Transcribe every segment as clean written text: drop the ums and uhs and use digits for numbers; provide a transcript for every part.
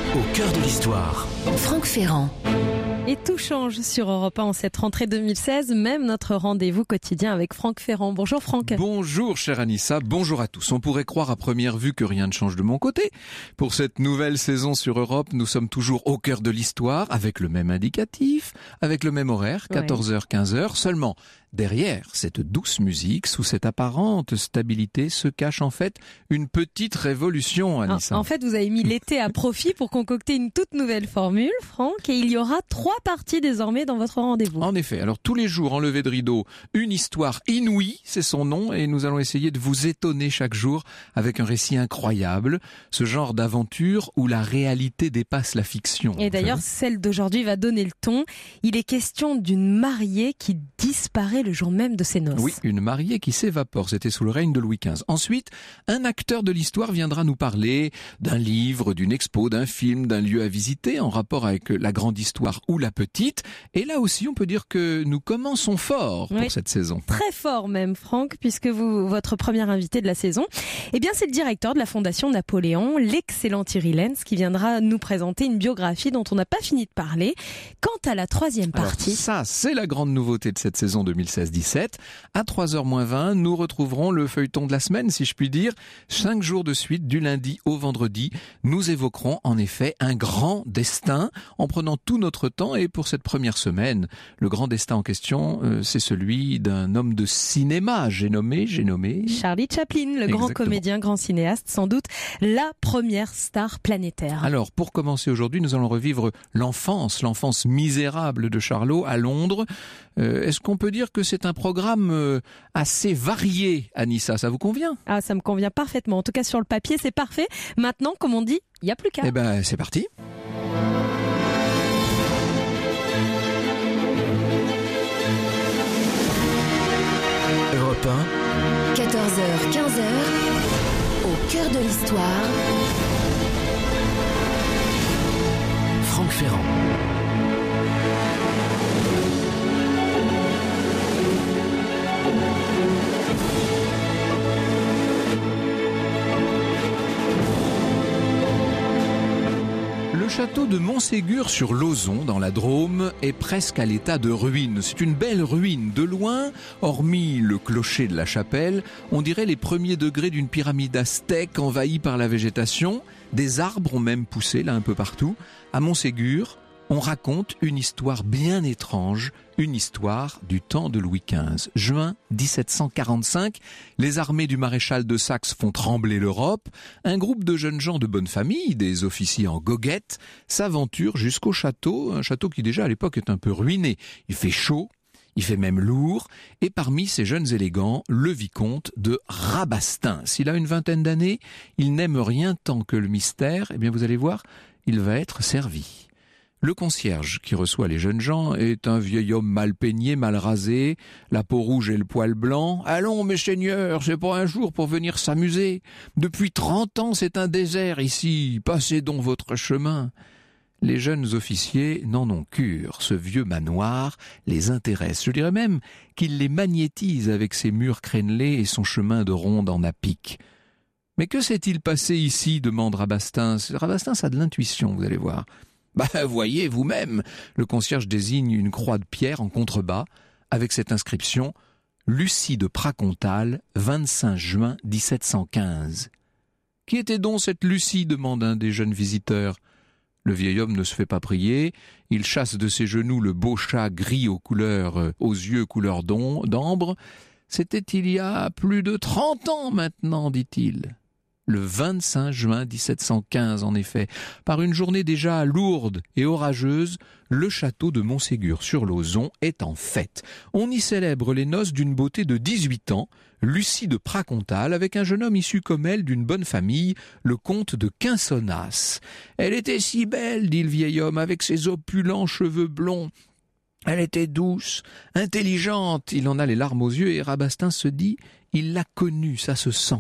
Au cœur de l'histoire. Franck Ferrand. Et tout change sur Europe 1 en cette rentrée 2016, même notre rendez-vous quotidien avec Franck Ferrand. Bonjour Franck. Bonjour chère Anissa, bonjour à tous. On pourrait croire à première vue que rien ne change de mon côté. Pour cette nouvelle saison sur Europe, nous sommes toujours au cœur de l'histoire, avec le même indicatif, avec le même horaire, 14h, 15h. Seulement, derrière cette douce musique, sous cette apparente stabilité, se cache en fait une petite révolution, Anissa. En fait, vous avez mis l'été à profit pour concocter une toute nouvelle formule, Franck, et il y aura 3 parties désormais dans votre rendez-vous. En effet, alors tous les jours, en levée de rideau, une histoire inouïe, c'est son nom, et nous allons essayer de vous étonner chaque jour avec un récit incroyable, ce genre d'aventure où la réalité dépasse la fiction. Et d'ailleurs, celle d'aujourd'hui va donner le ton. Il est question d'une mariée qui disparaît le jour même de ses noces. Oui, une mariée qui s'évapore, c'était sous le règne de Louis XV. Ensuite, un acteur de l'histoire viendra nous parler d'un livre, d'une expo, d'un film, d'un lieu à visiter en rapport avec la grande histoire ou la petite. Et là aussi, on peut dire que nous commençons fort pour cette saison. Très fort même, Franck, puisque votre premier invité de la saison, c'est le directeur de la Fondation Napoléon, l'excellent Thierry Lenz, qui viendra nous présenter une biographie dont on n'a pas fini de parler. Quant à la troisième partie... Alors ça, c'est la grande nouveauté de cette saison 2016-17. À 3h-20, nous retrouverons le feuilleton de la semaine, si je puis dire. 5 jours de suite, du lundi au vendredi, nous évoquerons en effet un grand destin en prenant tout notre temps. Et pour cette première semaine, le grand destin en question, c'est celui d'un homme de cinéma, j'ai nommé Charlie Chaplin, le grand comédien, grand cinéaste, sans doute la première star planétaire. Alors, pour commencer aujourd'hui, nous allons revivre l'enfance misérable de Charlot à Londres. Est-ce qu'on peut dire que c'est un programme assez varié, Anissa? Ça vous convient? Ah, ça me convient parfaitement. En tout cas, sur le papier, c'est parfait. Maintenant, comme on dit, il n'y a plus qu'à. C'est parti. Europe 1. 14h, 15h. Au cœur de l'histoire. Franck Ferrand. Le château de Montségur sur l'Ozon, dans la Drôme, est presque à l'état de ruine. C'est une belle ruine. De loin, hormis le clocher de la chapelle, on dirait les premiers degrés d'une pyramide aztèque envahie par la végétation. Des arbres ont même poussé là un peu partout. À Montségur, on raconte une histoire bien étrange, une histoire du temps de Louis XV. Juin 1745, les armées du maréchal de Saxe font trembler l'Europe. Un groupe de jeunes gens de bonne famille, des officiers en goguette, s'aventure jusqu'au château, un château qui déjà à l'époque est un peu ruiné. Il fait chaud, il fait même lourd, et parmi ces jeunes élégants, le vicomte de Rabastens. S'il a une vingtaine d'années, il n'aime rien tant que le mystère. Vous allez voir, il va être servi. Le concierge qui reçoit les jeunes gens est un vieil homme mal peigné, mal rasé, la peau rouge et le poil blanc. « Allons, mes seigneurs, c'est pas un jour pour venir s'amuser. Depuis 30 ans, c'est un désert ici. Passez donc votre chemin. » Les jeunes officiers n'en ont cure. Ce vieux manoir les intéresse. Je dirais même qu'il les magnétise avec ses murs crénelés et son chemin de ronde en apic. « Mais que s'est-il passé ici ?» demande Rabastens. Rabastens a de l'intuition, vous allez voir. Voyez vous-même, le concierge désigne une croix de pierre en contrebas, avec cette inscription « Lucie de Pracontal, 25 juin 1715 ». Qui était donc cette Lucie demande un des jeunes visiteurs. Le vieil homme ne se fait pas prier, il chasse de ses genoux le beau chat gris aux yeux couleur d'ambre. C'était il y a plus de 30 ans maintenant, dit-il. Le 25 juin 1715, en effet, par une journée déjà lourde et orageuse, le château de Montségur sur l'Ozon est en fête. On y célèbre les noces d'une beauté de 18 ans, Lucie de Pracontal, avec un jeune homme issu comme elle d'une bonne famille, le comte de Quinsonnas. « Elle était si belle, dit le vieil homme, avec ses opulents cheveux blonds. Elle était douce, intelligente. » Il en a les larmes aux yeux et Rabastens se dit « Il l'a connue, ça se sent. »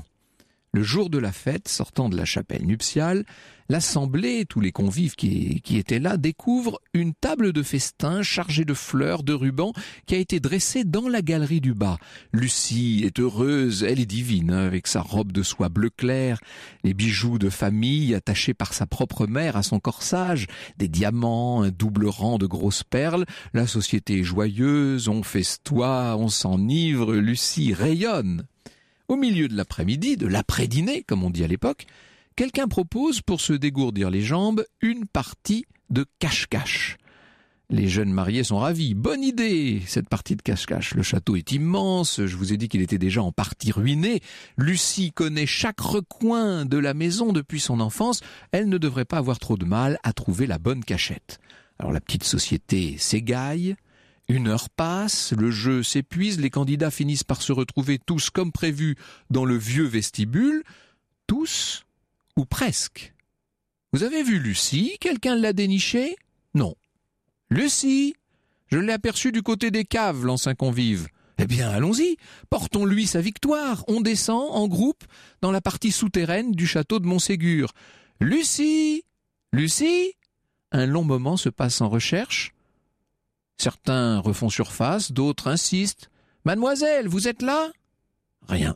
Le jour de la fête, sortant de la chapelle nuptiale, l'assemblée, tous les convives qui étaient là, découvrent une table de festin chargée de fleurs, de rubans, qui a été dressée dans la galerie du bas. Lucie est heureuse, elle est divine, avec sa robe de soie bleu clair, les bijoux de famille attachés par sa propre mère à son corsage, des diamants, un double rang de grosses perles. La société est joyeuse, on festoie, on s'enivre, Lucie rayonne. Au milieu de l'après-midi, de l'après-dîner, comme on dit à l'époque, quelqu'un propose, pour se dégourdir les jambes, une partie de cache-cache. Les jeunes mariés sont ravis. Bonne idée, cette partie de cache-cache. Le château est immense, je vous ai dit qu'il était déjà en partie ruiné. Lucie connaît chaque recoin de la maison depuis son enfance. Elle ne devrait pas avoir trop de mal à trouver la bonne cachette. Alors la petite société s'égaille. 1 heure passe, le jeu s'épuise, les candidats finissent par se retrouver tous comme prévu dans le vieux vestibule. Tous ou presque. Vous avez vu Lucie? Quelqu'un l'a dénichée? Non. Lucie! Je l'ai aperçue du côté des caves, l'ancien convive. Eh bien, allons-y, portons-lui sa victoire. On descend en groupe dans la partie souterraine du château de Montségur. Lucie! Lucie! Un long moment se passe en recherche. Certains refont surface, d'autres insistent. « Mademoiselle, vous êtes là ?» Rien.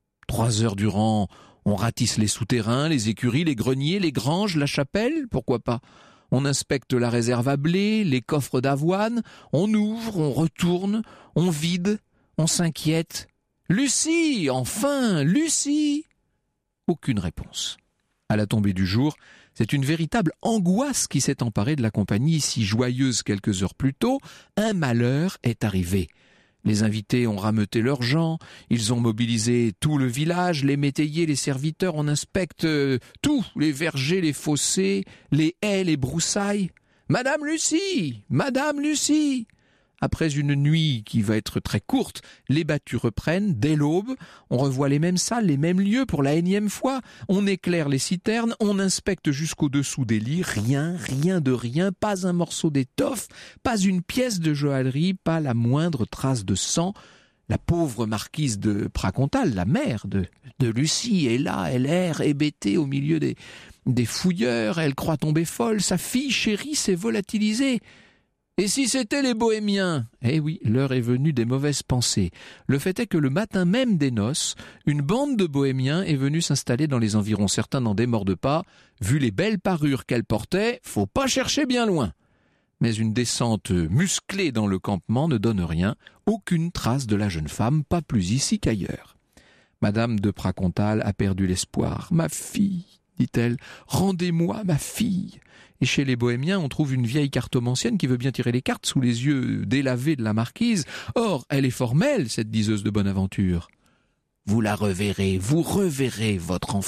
3 heures durant, on ratisse les souterrains, les écuries, les greniers, les granges, la chapelle, pourquoi pas. On inspecte la réserve à blé, les coffres d'avoine, on ouvre, on retourne, on vide, on s'inquiète. « Lucie, enfin, Lucie !» Aucune réponse. À la tombée du jour, c'est une véritable angoisse qui s'est emparée de la compagnie si joyeuse quelques heures plus tôt. Un malheur est arrivé. Les invités ont rameuté leurs gens, ils ont mobilisé tout le village, les métayers, les serviteurs, on inspecte tout, les vergers, les fossés, les haies, les broussailles. « Madame Lucie! Madame Lucie !» Après une nuit qui va être très courte, les battues reprennent. Dès l'aube, on revoit les mêmes salles, les mêmes lieux pour la énième fois. On éclaire les citernes, on inspecte jusqu'au-dessous des lits. Rien, rien de rien, pas un morceau d'étoffe, pas une pièce de joaillerie, pas la moindre trace de sang. La pauvre marquise de Pracontal, la mère de Lucie, est là, elle erre, hébétée au milieu des fouilleurs. Elle croit tomber folle, sa fille chérie s'est volatilisée. Et si c'étaient les bohémiens? Eh oui, l'heure est venue des mauvaises pensées. Le fait est que le matin même des noces, une bande de bohémiens est venue s'installer dans les environs. Certains n'en démordent pas. Vu les belles parures qu'elle portait, faut pas chercher bien loin. Mais une descente musclée dans le campement ne donne rien. Aucune trace de la jeune femme, pas plus ici qu'ailleurs. Madame de Pracontal a perdu l'espoir. « Ma fille !» dit-elle, « rendez-moi ma fille !» Et chez les bohémiens, on trouve une vieille cartomancienne qui veut bien tirer les cartes sous les yeux délavés de la marquise. Or, elle est formelle, cette diseuse de bonne aventure. « Vous la reverrez, vous reverrez votre enfant. »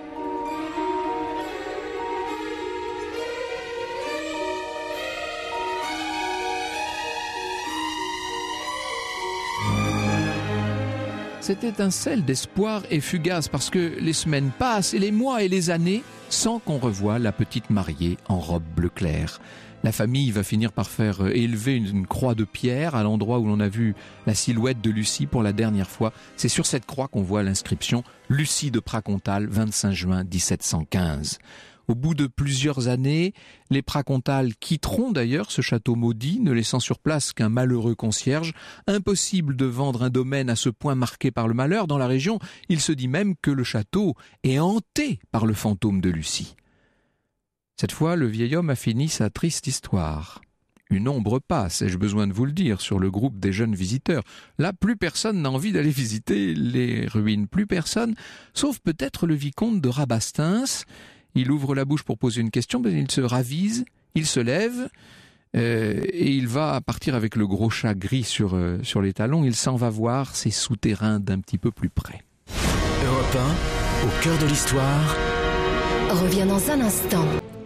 Cette étincelle d'espoir est fugace parce que les semaines passent et les mois et les années sans qu'on revoie la petite mariée en robe bleu clair. La famille va finir par faire élever une croix de pierre à l'endroit où l'on a vu la silhouette de Lucie pour la dernière fois. C'est sur cette croix qu'on voit l'inscription « Lucie de Pracontal, 25 juin 1715 ». Au bout de plusieurs années, les Pracontal quitteront d'ailleurs ce château maudit, ne laissant sur place qu'un malheureux concierge. Impossible de vendre un domaine à ce point marqué par le malheur. Dans la région, il se dit même que le château est hanté par le fantôme de Lucie. Cette fois, le vieil homme a fini sa triste histoire. Une ombre passe, ai-je besoin de vous le dire, sur le groupe des jeunes visiteurs. Là, plus personne n'a envie d'aller visiter les ruines, plus personne, sauf peut-être le vicomte de Rabastens. Il ouvre la bouche pour poser une question, mais il se ravise, il se lève et il va partir avec le gros chat gris sur les talons. Il s'en va voir ces souterrains d'un petit peu plus près. Europe 1, au cœur de l'histoire. Revient dans un instant.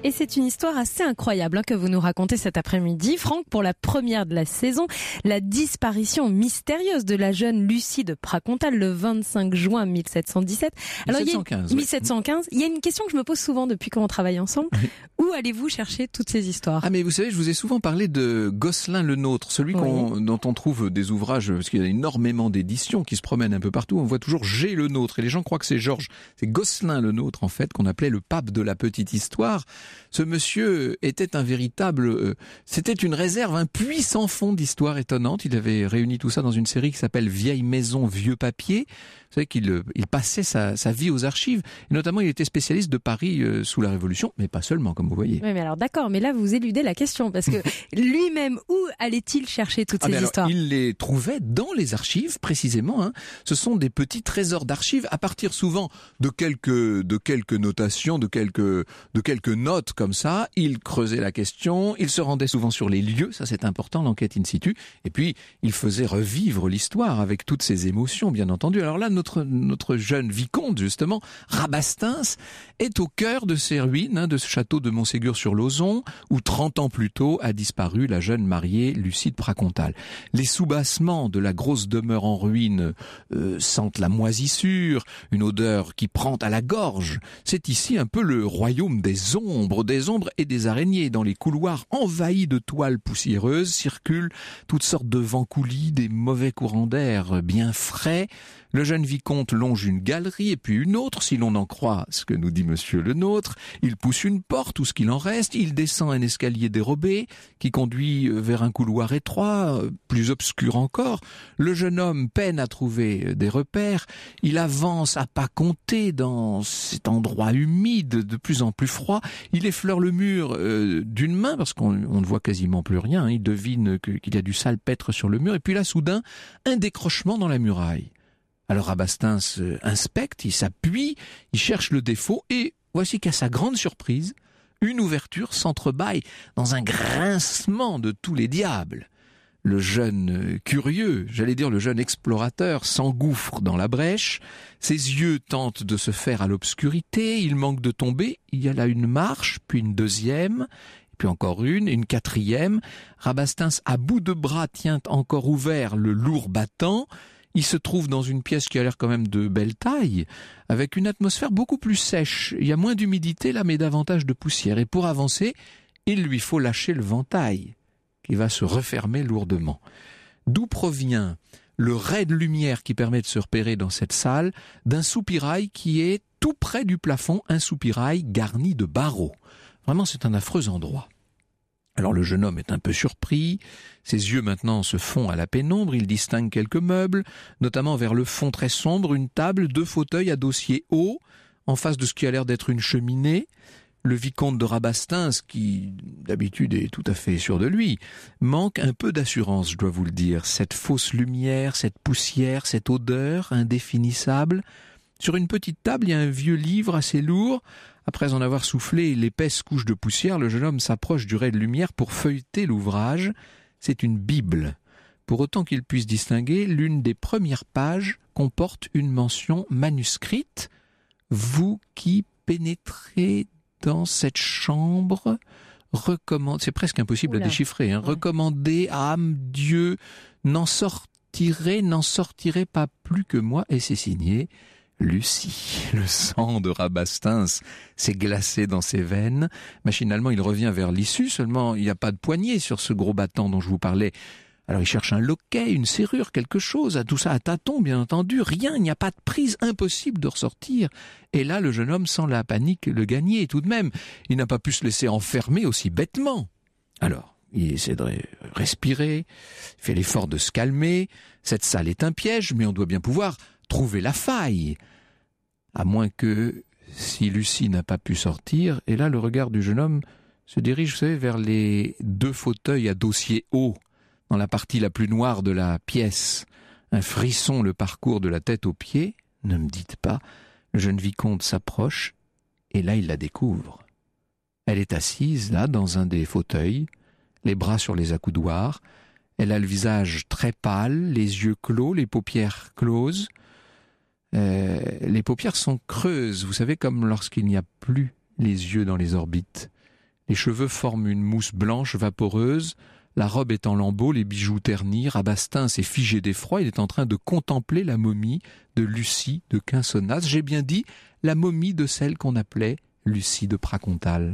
Et c'est une histoire assez incroyable que vous nous racontez cet après-midi, Franck, pour la première de la saison, la disparition mystérieuse de la jeune Lucie de Pracontal le 25 juin 1717. Alors, 1715. 1715. Il y a une question que je me pose souvent depuis qu'on travaille ensemble. Oui. Où allez-vous chercher toutes ces histoires ? Ah mais vous savez, je vous ai souvent parlé de Gosselin le Nôtre, celui dont on trouve des ouvrages, parce qu'il y a énormément d'éditions qui se promènent un peu partout, on voit toujours G le Nôtre, et les gens croient que c'est Georges. C'est Gosselin le Nôtre, en fait, qu'on appelait le pape de la petite histoire. Ce monsieur était un véritable... c'était une réserve, un puits sans fond d'histoire étonnante. Il avait réuni tout ça dans une série qui s'appelle Vieille maison, vieux papier. Vous savez qu'il passait sa vie aux archives. Et notamment, il était spécialiste de Paris sous la Révolution, mais pas seulement, comme vous voyez. Oui, mais alors d'accord, mais là, vous éludez la question, parce que lui-même, où allait-il chercher toutes ces histoires ? Il les trouvait dans les archives, précisément. Hein. Ce sont des petits trésors d'archives, à partir souvent de quelques notations, de quelques notes comme ça. Il creusait la question, il se rendait souvent sur les lieux, ça c'est important, l'enquête in situ. Et puis, il faisait revivre l'histoire avec toutes ses émotions, bien entendu. Alors là, notre jeune vicomte, justement, Rabastens, est au cœur de ces ruines, de ce château de Montségur-sur-Lauzon, où 30 ans plus tôt a disparu la jeune mariée Lucie de Pracontal. Les soubassements de la grosse demeure en ruine sentent la moisissure, une odeur qui prend à la gorge. C'est ici un peu le royaume des ombres et des araignées. Dans les couloirs envahis de toiles poussiéreuses circulent toutes sortes de vents coulis, des mauvais courants d'air bien frais. Le jeune vicomte longe une galerie et puis une autre, si l'on en croit ce que nous dit monsieur le nôtre. Il pousse une porte, ou ce qu'il en reste. Il descend un escalier dérobé qui conduit vers un couloir étroit, plus obscur encore. Le jeune homme peine à trouver des repères. Il avance à pas compter dans cet endroit humide, de plus en plus froid. Il effleure le mur d'une main, parce qu'on ne voit quasiment plus rien. Il devine qu'il y a du salpêtre sur le mur. Et puis là, soudain, un décrochement dans la muraille. Alors Rabastens inspecte, il s'appuie, il cherche le défaut et voici qu'à sa grande surprise, une ouverture s'entrebâille dans un grincement de tous les diables. Le jeune curieux, j'allais dire le jeune explorateur, s'engouffre dans la brèche, ses yeux tentent de se faire à l'obscurité, il manque de tomber, il y a là une marche, puis une deuxième, puis encore une quatrième. Rabastens à bout de bras tient encore ouvert le lourd battant. Il se trouve dans une pièce qui a l'air quand même de belle taille, avec une atmosphère beaucoup plus sèche. Il y a moins d'humidité là, mais davantage de poussière. Et pour avancer, il lui faut lâcher le ventail, qui va se refermer lourdement. D'où provient le ray de lumière qui permet de se repérer dans cette salle, d'un soupirail qui est tout près du plafond, un soupirail garni de barreaux. Vraiment, c'est un affreux endroit. Alors le jeune homme est un peu surpris, ses yeux maintenant se font à la pénombre, il distingue quelques meubles, notamment vers le fond très sombre, une table, 2 fauteuils à dossier haut, en face de ce qui a l'air d'être une cheminée. Le vicomte de Rabastens, qui d'habitude est tout à fait sûr de lui, manque un peu d'assurance, je dois vous le dire. Cette fausse lumière, cette poussière, cette odeur indéfinissable. Sur une petite table, il y a un vieux livre assez lourd. Après en avoir soufflé l'épaisse couche de poussière, le jeune homme s'approche du ray de lumière pour feuilleter l'ouvrage. C'est une Bible. Pour autant qu'il puisse distinguer, l'une des premières pages comporte une mention manuscrite. « Vous qui pénétrez dans cette chambre, recommandez... » C'est presque impossible à déchiffrer. Hein. Ouais. « Recommandez à âme Dieu, n'en sortirez pas plus que moi. » Et c'est signé Lucie. Le sang de Rabastens s'est glacé dans ses veines. Machinalement, il revient vers l'issue, seulement il n'y a pas de poignée sur ce gros battant dont je vous parlais. Alors il cherche un loquet, une serrure, quelque chose, tout ça à tâtons, bien entendu, rien, il n'y a pas de prise, impossible de ressortir. Et là, le jeune homme sent la panique le gagner, tout de même. Il n'a pas pu se laisser enfermer aussi bêtement. Alors, il essaie de respirer, fait l'effort de se calmer. Cette salle est un piège, mais on doit bien pouvoir trouver la faille. À moins que, si Lucie n'a pas pu sortir, et là le regard du jeune homme se dirige, vous savez, vers les 2 fauteuils à dossier haut, dans la partie la plus noire de la pièce. Un frisson le parcourt de la tête aux pieds. Ne me dites pas. Le jeune vicomte s'approche, et là il la découvre. Elle est assise, là, dans un des fauteuils, les bras sur les accoudoirs. Elle a le visage très pâle, les yeux clos, les paupières closes. Les paupières sont creuses, vous savez, comme lorsqu'il n'y a plus les yeux dans les orbites. Les cheveux forment une mousse blanche vaporeuse. La robe est en lambeaux, les bijoux ternis. Rabastin s'est figé d'effroi. Il est en train de contempler la momie de Lucie de Quinsonnas. J'ai bien dit la momie de celle qu'on appelait Lucie de Pracontal.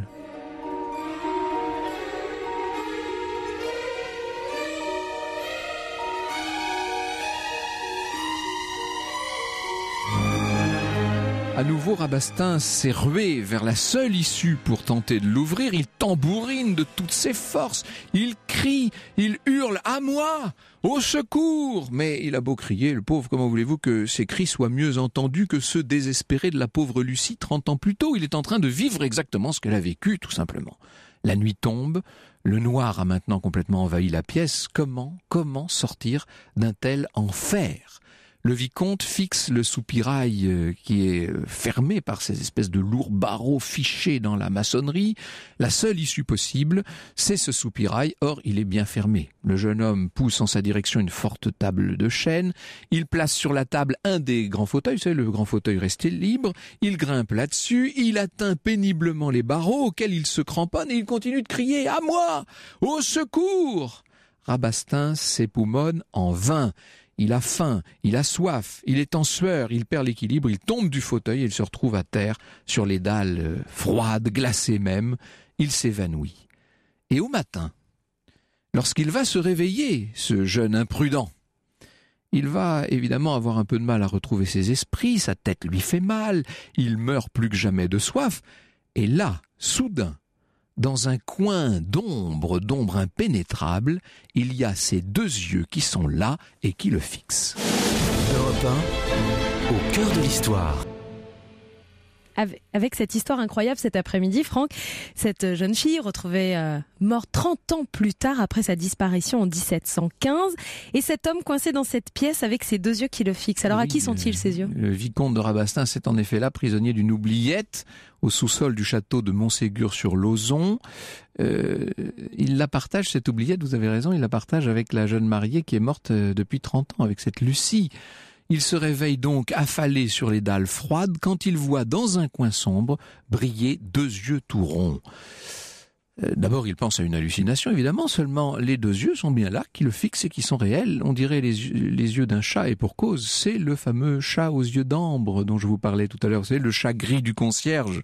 À nouveau, Rabastin s'est rué vers la seule issue pour tenter de l'ouvrir. Il tambourine de toutes ses forces. Il crie, il hurle « À moi ! Au secours !» Mais il a beau crier, le pauvre, comment voulez-vous que ses cris soient mieux entendus que ceux désespérés de la pauvre Lucie 30 ans plus tôt? Il est en train de vivre exactement ce qu'elle a vécu, tout simplement. La nuit tombe, le noir a maintenant complètement envahi la pièce. Comment sortir d'un tel enfer ? Le vicomte fixe le soupirail qui est fermé par ces espèces de lourds barreaux fichés dans la maçonnerie. La seule issue possible, c'est ce soupirail, or il est bien fermé. Le jeune homme pousse en sa direction une forte table de chêne. Il place sur la table un des grands fauteuils, vous savez, le grand fauteuil resté libre. Il grimpe là-dessus, il atteint péniblement les barreaux auxquels il se cramponne et il continue de crier « À moi ! Au secours !» Rabastin s'époumonne en vain. Il a faim, il a soif, il est en sueur, il perd l'équilibre, il tombe du fauteuil et il se retrouve à terre sur les dalles froides, glacées même. Il s'évanouit. Et au matin, lorsqu'il va se réveiller, ce jeune imprudent, il va évidemment avoir un peu de mal à retrouver ses esprits, sa tête lui fait mal, il meurt plus que jamais de soif. Et là, soudain, dans un coin d'ombre impénétrable, il y a ces deux yeux qui sont là et qui le fixent. Europe 1, au cœur de l'histoire. Avec cette histoire incroyable cet après-midi, Franck, cette jeune fille retrouvée morte 30 ans plus tard après sa disparition en 1715, et cet homme coincé dans cette pièce avec ses deux yeux qui le fixent. Alors à qui sont-ils ces yeux ? Le vicomte de Rabastin, c'est en effet là, prisonnier d'une oubliette au sous-sol du château de Montségur sur l'Ozon. Il la partage, cette oubliette, vous avez raison, il la partage avec la jeune mariée qui est morte depuis 30 ans, avec cette Lucie. Il se réveille donc affalé sur les dalles froides quand il voit dans un coin sombre briller deux yeux tout ronds. D'abord, il pense à une hallucination, évidemment, seulement les deux yeux sont bien là, qui le fixent et qui sont réels. On dirait les yeux d'un chat, et pour cause, c'est le fameux chat aux yeux d'ambre dont je vous parlais tout à l'heure. Vous savez, le chat gris du concierge.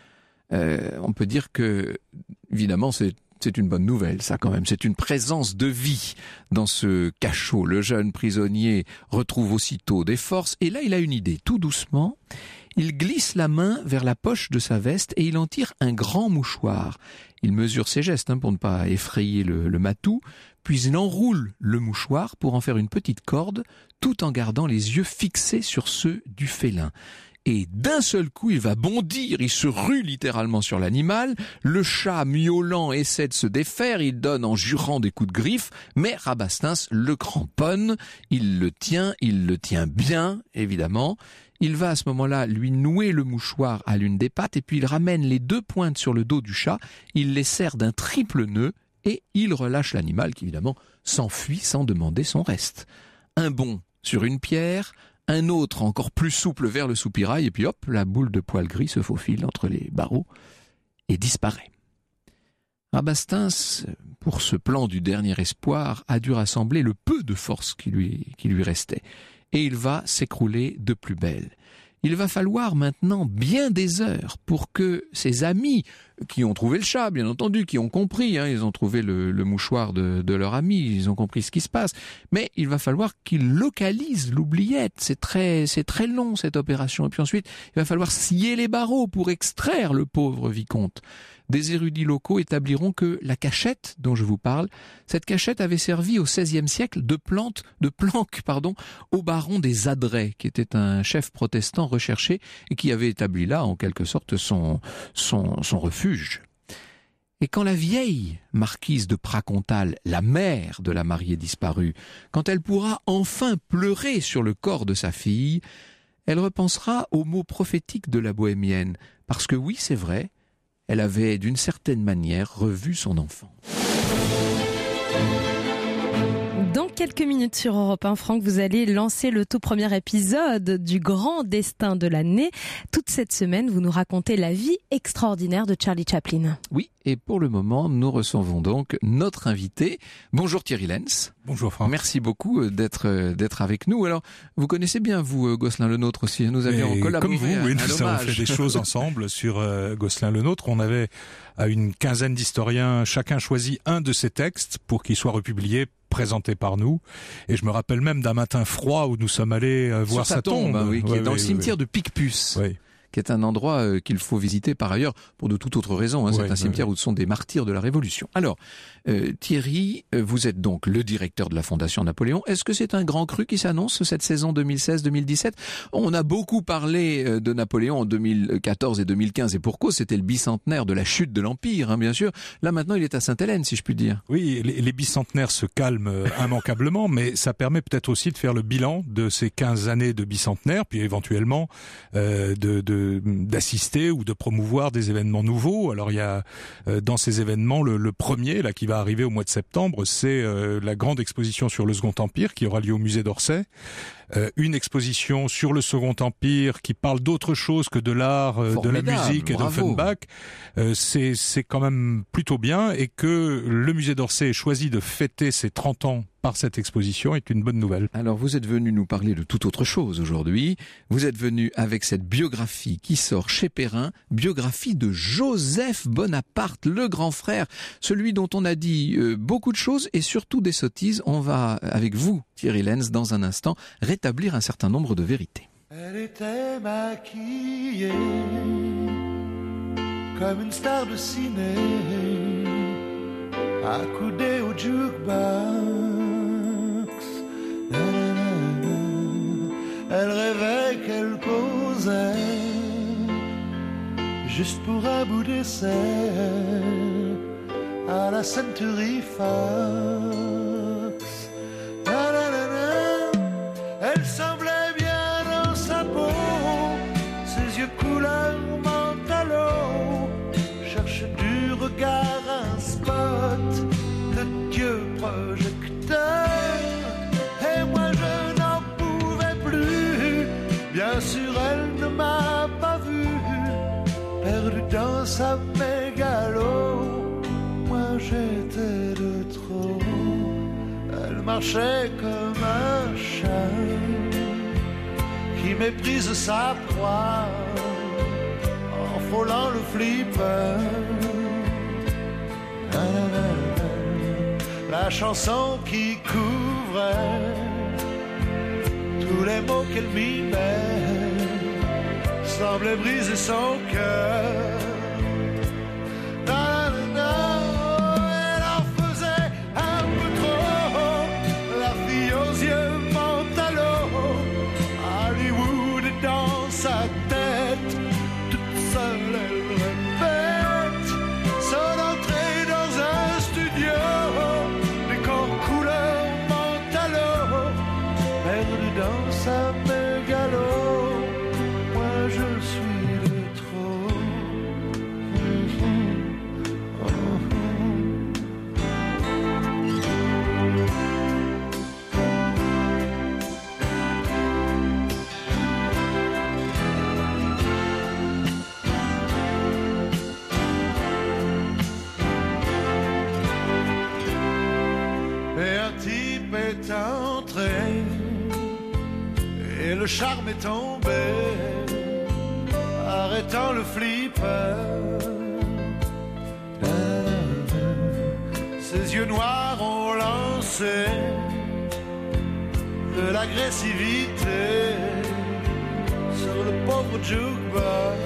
On peut dire que, évidemment, c'est une bonne nouvelle, ça quand même. C'est une présence de vie dans ce cachot. Le jeune prisonnier retrouve aussitôt des forces. Et là, il a une idée. Tout doucement, il glisse la main vers la poche de sa veste et il en tire un grand mouchoir. Il mesure ses gestes pour ne pas effrayer le matou. Puis il enroule le mouchoir pour en faire une petite corde, tout en gardant les yeux fixés sur ceux du félin. Et d'un seul coup, il va bondir, il se rue littéralement sur l'animal. Le chat, miaulant, essaie de se défaire, il donne en jurant des coups de griffe, mais Rabastin le cramponne, il le tient bien, évidemment. Il va à ce moment-là lui nouer le mouchoir à l'une des pattes, et puis il ramène les deux pointes sur le dos du chat, il les serre d'un triple nœud, et il relâche l'animal qui, évidemment, s'enfuit sans demander son reste. Un bond sur une pierre, un autre encore plus souple vers le soupirail, et puis hop, la boule de poil gris se faufile entre les barreaux et disparaît. Rabastin, pour ce plan du dernier espoir, a dû rassembler le peu de force qui lui restait, et il va s'écrouler de plus belle. Il va falloir maintenant bien des heures pour que ses amis, qui ont trouvé le chat, bien entendu, qui ont compris, ils ont trouvé le mouchoir de leur ami, ils ont compris ce qui se passe, mais il va falloir qu'ils localisent l'oubliette. C'est très long cette opération. Et puis ensuite, il va falloir scier les barreaux pour extraire le pauvre vicomte. Des érudits locaux établiront que la cachette dont je vous parle, cette cachette avait servi au XVIe siècle de planque au baron des Adrets, qui était un chef protestant recherché et qui avait établi là, en quelque sorte, son refuge. Et quand la vieille marquise de Pracontal, la mère de la mariée disparue, quand elle pourra enfin pleurer sur le corps de sa fille, elle repensera aux mots prophétiques de la bohémienne, parce que oui, c'est vrai, elle avait d'une certaine manière revu son enfant. Dans quelques minutes sur Europe 1, Franck, vous allez lancer le tout premier épisode du Grand Destin de l'année. Toute cette semaine, vous nous racontez la vie extraordinaire de Charlie Chaplin. Oui, et pour le moment, nous recevons donc notre invité. Bonjour Thierry Lenz. Bonjour Franck. Merci beaucoup d'être avec nous. Alors, vous connaissez bien, vous, Gosselin Le Nôtre aussi. Nous avions collaboré comme vous, oui, à nous avons fait des choses ensemble sur Gosselin Le Nôtre. On avait à une quinzaine d'historiens, chacun choisi un de ses textes pour qu'il soit republié, présenté par nous. Et je me rappelle même d'un matin froid où nous sommes allés voir sa tombe. Oui, qui est dans le cimetière de Picpus. Oui. Qui est un endroit qu'il faut visiter par ailleurs pour de toute autre raison. C'est un cimetière où sont des martyrs de la Révolution. Alors, Thierry, vous êtes donc le directeur de la Fondation Napoléon. Est-ce que c'est un grand cru qui s'annonce cette saison 2016-2017 ? On a beaucoup parlé de Napoléon en 2014 et 2015 et pour cause, c'était le bicentenaire de la chute de l'Empire, bien sûr. Là maintenant, il est à Sainte-Hélène, si je puis dire. Oui, les bicentenaires se calment immanquablement, mais ça permet peut-être aussi de faire le bilan de ces 15 années de bicentenaire, puis éventuellement d'assister ou de promouvoir des événements nouveaux. Alors il y a dans ces événements le premier là qui va arriver au mois de septembre, c'est la grande exposition sur le Second Empire qui aura lieu au musée d'Orsay. Une exposition sur le Second Empire qui parle d'autre chose que de l'art, de la musique et d'Offenbach. C'est quand même plutôt bien, et que le musée d'Orsay ait choisi de fêter ses 30 ans par cette exposition est une bonne nouvelle. Alors vous êtes venu nous parler de toute autre chose aujourd'hui. Vous êtes venu avec cette biographie qui sort chez Perrin, biographie de Joseph Bonaparte, le grand frère, celui dont on a dit beaucoup de choses et surtout des sottises. On va, avec vous, Thierry Lenz, dans un instant, rétablir un certain nombre de vérités. Elle était maquillée comme une star de ciné, accoudée au jukebox. Elle rêvait qu'elle causait juste pour un bout d'essai à la Century Fox. Elle semblait bien dans sa peau, ses yeux couleur mentalo, cherche du regard un spot de Dieu projecteur. Et moi je n'en pouvais plus, bien sûr elle ne m'a pas vu, perdu dans sa mégalo, moi j'étais de trop. Elle marchait comme un chat qui méprise sa proie en frôlant le flipper. La chanson qui couvrait tous les mots qu'elle mimait semblait briser son cœur. Elle en faisait un peu trop, la fille aux yeux mentalo. Hollywood est dans sa tête, toute seule elle répète son entrée dans un studio, décor couleur mentalo, perdue dans sa mégalo. Moi je suis de trop. Et un type est entré et le charme est tombé, arrêtant le flipper. Ses yeux noirs ont lancé de l'agressivité sur le pauvre jukebox.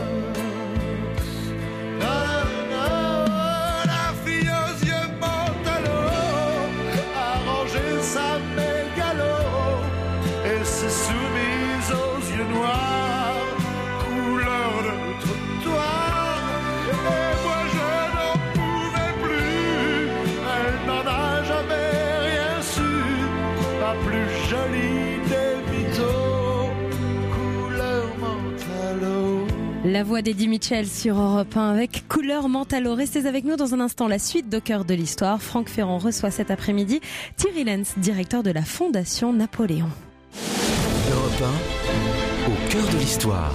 La fille aux yeux mentalo a rangé sa mégalo et s'est soumise aux yeux noirs, couleur de trottoir. Et moi je n'en pouvais plus, elle n'en a jamais rien su, la plus jolie des mythos, couleur mentalo. La voix d'Eddie Mitchell sur Europe 1 avec Couleur Mentalo. Restez avec nous dans un instant. La suite d'Au cœur de l'histoire. Franck Ferrand reçoit cet après-midi Thierry Lenz, directeur de la Fondation Napoléon. Europe 1, au cœur de l'histoire.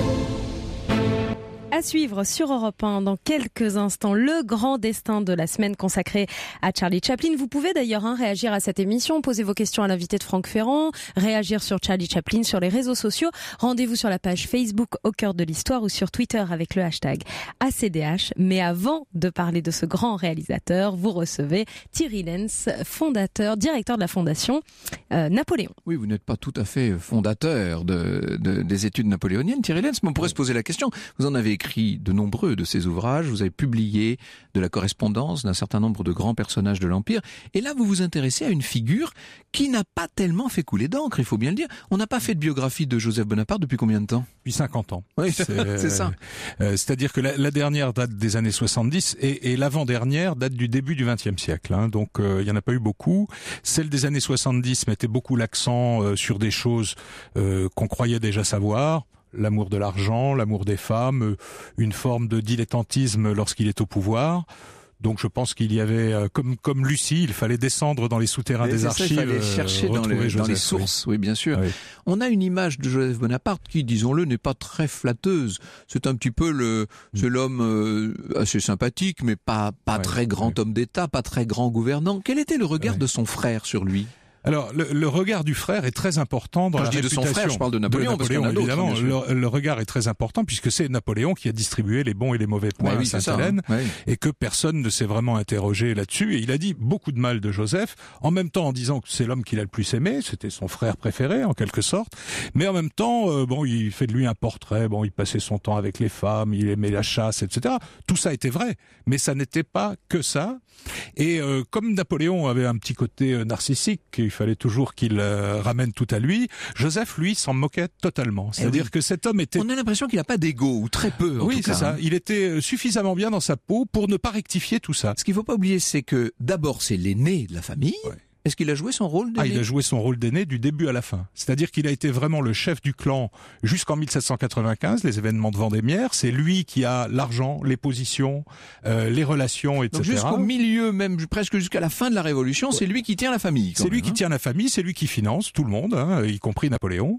À suivre sur Europe 1 dans quelques instants, le grand destin de la semaine consacré à Charlie Chaplin. Vous pouvez d'ailleurs réagir à cette émission, poser vos questions à l'invité de Franck Ferrand, réagir sur Charlie Chaplin sur les réseaux sociaux. Rendez-vous sur la page Facebook Au cœur de l'histoire ou sur Twitter avec le hashtag ACDH. Mais avant de parler de ce grand réalisateur, vous recevez Thierry Lenz, fondateur, directeur de la Fondation Napoléon. Oui, vous n'êtes pas tout à fait fondateur des études napoléoniennes, Thierry Lenz, mais on pourrait se poser la question. Vous en avez écrit de nombreux de ces ouvrages, vous avez publié de la correspondance d'un certain nombre de grands personnages de l'Empire, et là vous vous intéressez à une figure qui n'a pas tellement fait couler d'encre, il faut bien le dire. On n'a pas fait de biographie de Joseph Bonaparte depuis combien de temps ? Depuis 50 ans. Oui, c'est ça. C'est-à-dire que la dernière date des années 70 et l'avant-dernière date du début du XXe siècle. Donc il n'y en a pas eu beaucoup. Celle des années 70 mettait beaucoup l'accent sur des choses qu'on croyait déjà savoir. L'amour de l'argent, l'amour des femmes, une forme de dilettantisme lorsqu'il est au pouvoir. Donc je pense qu'il y avait, comme Lucie, il fallait descendre dans les souterrains des archives. Il fallait chercher dans les sources, oui bien sûr. Oui. On a une image de Joseph Bonaparte qui, disons-le, n'est pas très flatteuse. C'est un petit peu c'est l'homme assez sympathique, mais pas très grand homme d'État, pas très grand gouvernant. Quel était le regard de son frère sur lui ? Alors, le regard du frère est très important dans la réputation. Quand je dis de son frère, je parle de Napoléon parce qu'il y en a d'autres, évidemment. Le regard est très important puisque c'est Napoléon qui a distribué les bons et les mauvais points à Sainte-Hélène et que personne ne s'est vraiment interrogé là-dessus. Et il a dit beaucoup de mal de Joseph, en même temps en disant que c'est l'homme qu'il a le plus aimé, c'était son frère préféré en quelque sorte, mais en même temps, il fait de lui un portrait, il passait son temps avec les femmes, il aimait la chasse, etc. Tout ça était vrai, mais ça n'était pas que ça. Et comme Napoléon avait un petit côté narcissique, il fallait toujours qu'il ramène tout à lui, Joseph, lui, s'en moquait totalement. C'est-à-dire que cet homme était... On a l'impression qu'il n'a pas d'ego, ou très peu en tout cas. Oui, c'est ça. Il était suffisamment bien dans sa peau pour ne pas rectifier tout ça. Ce qu'il ne faut pas oublier, c'est que d'abord, c'est l'aîné de la famille. Ouais. Est-ce qu'il a joué son rôle d'aîné ? Il a joué son rôle d'aîné du début à la fin. C'est-à-dire qu'il a été vraiment le chef du clan jusqu'en 1795, les événements de Vendémiaire. C'est lui qui a l'argent, les positions, les relations, etc. Donc jusqu'au milieu, même presque jusqu'à la fin de la Révolution, c'est lui qui tient la famille. C'est lui qui tient la famille, c'est lui qui finance tout le monde, y compris Napoléon.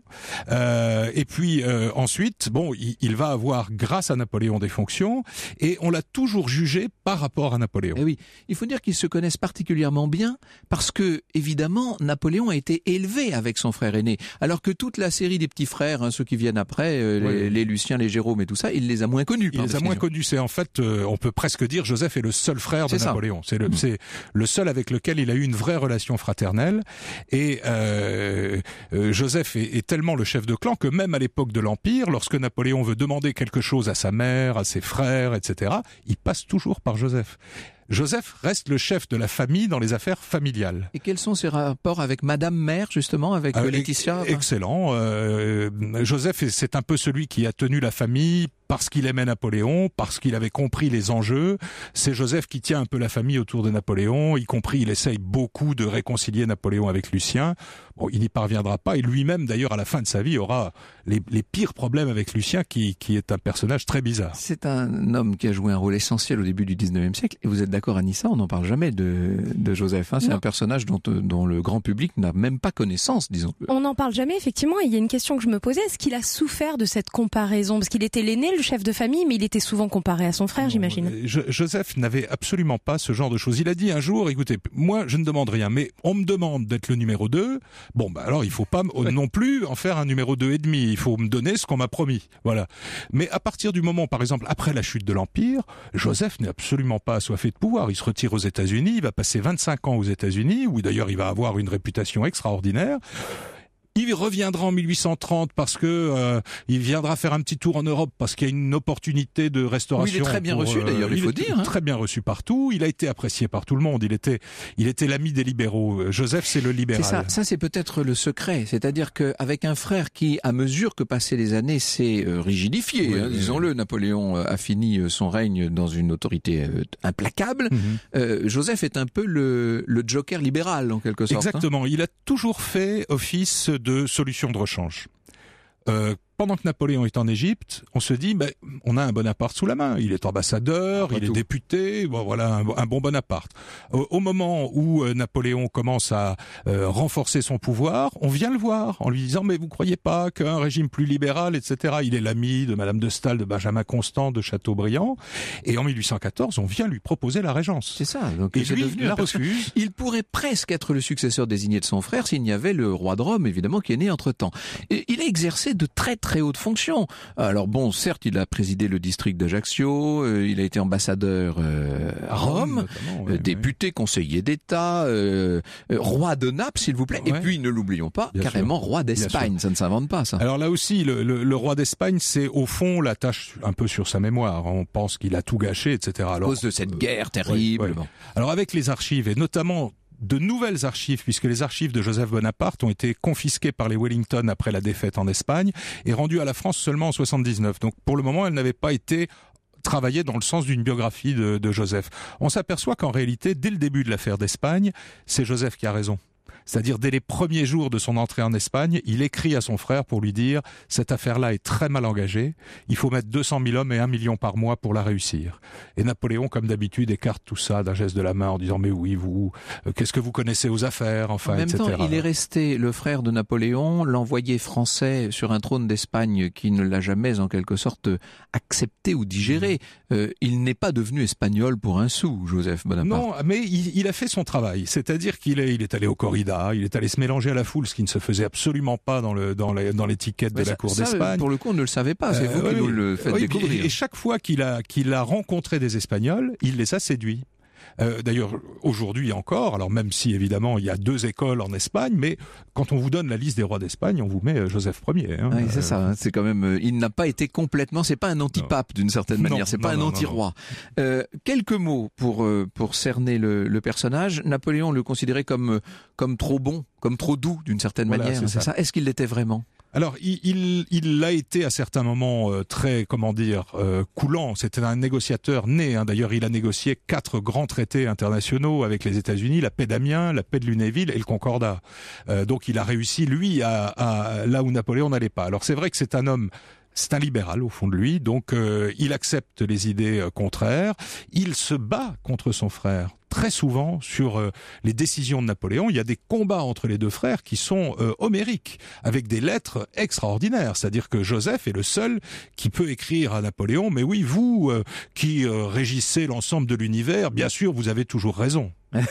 Et puis ensuite, il va avoir, grâce à Napoléon, des fonctions, et on l'a toujours jugé par rapport à Napoléon. Et oui, il faut dire qu'ils se connaissent particulièrement bien parce que évidemment, Napoléon a été élevé avec son frère aîné, alors que toute la série des petits frères, ceux qui viennent après, les Lucien, les Jérôme et tout ça, il les a moins connus. Il les a moins connus. C'est en fait, on peut presque dire, Joseph est le seul frère de Napoléon. C'est le seul avec lequel il a eu une vraie relation fraternelle. Et Joseph est tellement le chef de clan que même à l'époque de l'Empire, lorsque Napoléon veut demander quelque chose à sa mère, à ses frères, etc., il passe toujours par Joseph. Joseph reste le chef de la famille dans les affaires familiales. Et quels sont ses rapports avec Madame Mère, justement, avec Laetitia ? Excellent. Joseph, c'est un peu celui qui a tenu la famille parce qu'il aimait Napoléon, parce qu'il avait compris les enjeux. C'est Joseph qui tient un peu la famille autour de Napoléon, y compris il essaye beaucoup de réconcilier Napoléon avec Lucien. Il n'y parviendra pas, et lui-même d'ailleurs à la fin de sa vie aura les pires problèmes avec Lucien qui est un personnage très bizarre. C'est un homme qui a joué un rôle essentiel au début du 19e siècle, et vous êtes d'accord Anissa, on n'en parle jamais de Joseph. C'est un personnage dont le grand public n'a même pas connaissance, disons. On n'en parle jamais, effectivement, et il y a une question que je me posais, est-ce qu'il a souffert de cette comparaison ? Parce qu'il était l'aîné, le chef de famille, mais il était souvent comparé à son frère, j'imagine. Joseph n'avait absolument pas ce genre de choses. Il a dit un jour, écoutez, moi je ne demande rien, mais on me demande d'être le numéro 2, alors il faut pas non plus en faire un numéro 2 et demi, il faut me donner ce qu'on m'a promis. Voilà. Mais à partir du moment, par exemple, après la chute de l'Empire, Joseph n'est absolument pas assoiffé de pouvoir. Il se retire aux États-Unis, il va passer 25 ans aux États-Unis, où d'ailleurs il va avoir une réputation extraordinaire. Il reviendra en 1830 parce que il viendra faire un petit tour en Europe parce qu'il y a une opportunité de restauration. Oui, il est très bien reçu d'ailleurs, il faut dire. Très bien reçu partout. Il a été apprécié par tout le monde. Il était l'ami des libéraux. Joseph, c'est le libéral. C'est ça. Ça, c'est peut-être le secret. C'est-à-dire qu'avec un frère qui, à mesure que passaient les années, s'est rigidifié. Disons-le, Napoléon a fini son règne dans une autorité implacable. Joseph est un peu le joker libéral en quelque sorte. Exactement. Il a toujours fait office de solution de rechange. pendant que Napoléon est en Égypte, on se dit, on a un Bonaparte sous la main. Il est ambassadeur, il est député, voilà un bon Bonaparte. Au moment où Napoléon commence à renforcer son pouvoir, on vient le voir en lui disant, mais vous croyez pas qu'un régime plus libéral, etc. Il est l'ami de Madame de Staël, de Benjamin Constant, de Chateaubriand. Et en 1814, on vient lui proposer la régence. C'est ça. Donc, et lui, il la refuse. Il pourrait presque être le successeur désigné de son frère s'il n'y avait le roi de Rome, évidemment, qui est né entre-temps. Et il a exercé de très très hautes fonctions. Alors bon, certes, il a présidé le district d'Ajaccio, il a été ambassadeur à Rome, député, conseiller d'État, roi de Naples, s'il vous plaît. Et puis, ne l'oublions pas, carrément roi d'Espagne. Ça ne s'invente pas, ça. Alors là aussi, le roi d'Espagne, c'est au fond la tâche un peu sur sa mémoire. On pense qu'il a tout gâché, etc. À cause de cette guerre terrible. Bon. Alors avec les archives, et notamment de nouvelles archives, puisque les archives de Joseph Bonaparte ont été confisquées par les Wellington après la défaite en Espagne et rendues à la France seulement en 79. Donc pour le moment, elles n'avaient pas été travaillées dans le sens d'une biographie de Joseph. On s'aperçoit qu'en réalité, dès le début de l'affaire d'Espagne, c'est Joseph qui a raison. C'est-à-dire, dès les premiers jours de son entrée en Espagne, il écrit à son frère pour lui dire « Cette affaire-là est très mal engagée, il faut mettre 200 000 hommes et 1 million par mois pour la réussir. » Et Napoléon, comme d'habitude, écarte tout ça d'un geste de la main en disant « Mais oui, vous, qu'est-ce que vous connaissez aux affaires ?» enfin, en même etc. temps, il est resté le frère de Napoléon, l'envoyé français sur un trône d'Espagne qui ne l'a jamais, en quelque sorte, accepté ou digéré. Il n'est pas devenu espagnol pour un sou, Joseph Bonaparte. Non, mais il a fait son travail. C'est-à-dire qu'il est allé au corrida, il est allé se mélanger à la foule, ce qui ne se faisait absolument pas dans l'étiquette de la cour d'Espagne. Pour le coup, on ne le savait pas. C'est vous qui nous le faites découvrir. Et chaque fois qu'il a rencontré des Espagnols, il les a séduits. D'ailleurs, aujourd'hui encore, alors même si évidemment il y a 2 écoles en Espagne, mais quand on vous donne la liste des rois d'Espagne, on vous met Joseph Ier. Hein. Oui, c'est ça. C'est quand même. Il n'a pas été complètement. C'est pas un anti-pape d'une certaine manière. C'est pas un anti-roi. Quelques mots pour cerner le personnage. Napoléon le considérait comme trop bon, comme trop doux d'une certaine manière. C'est ça. Est-ce qu'il l'était vraiment? Alors, il l'a été à certains moments très, coulant. C'était un négociateur né. Hein. D'ailleurs, il a négocié 4 grands traités internationaux avec les États-Unis, la paix d'Amiens, la paix de Lunéville et le Concordat. Donc, il a réussi, lui, à là où Napoléon n'allait pas. Alors, c'est vrai que c'est un libéral au fond de lui, donc il accepte les idées contraires. Il se bat contre son frère très souvent sur les décisions de Napoléon. Il y a des combats entre les 2 frères qui sont homériques, avec des lettres extraordinaires. C'est-à-dire que Joseph est le seul qui peut écrire à Napoléon « Mais oui, vous qui régissez l'ensemble de l'univers, bien sûr, vous avez toujours raison. »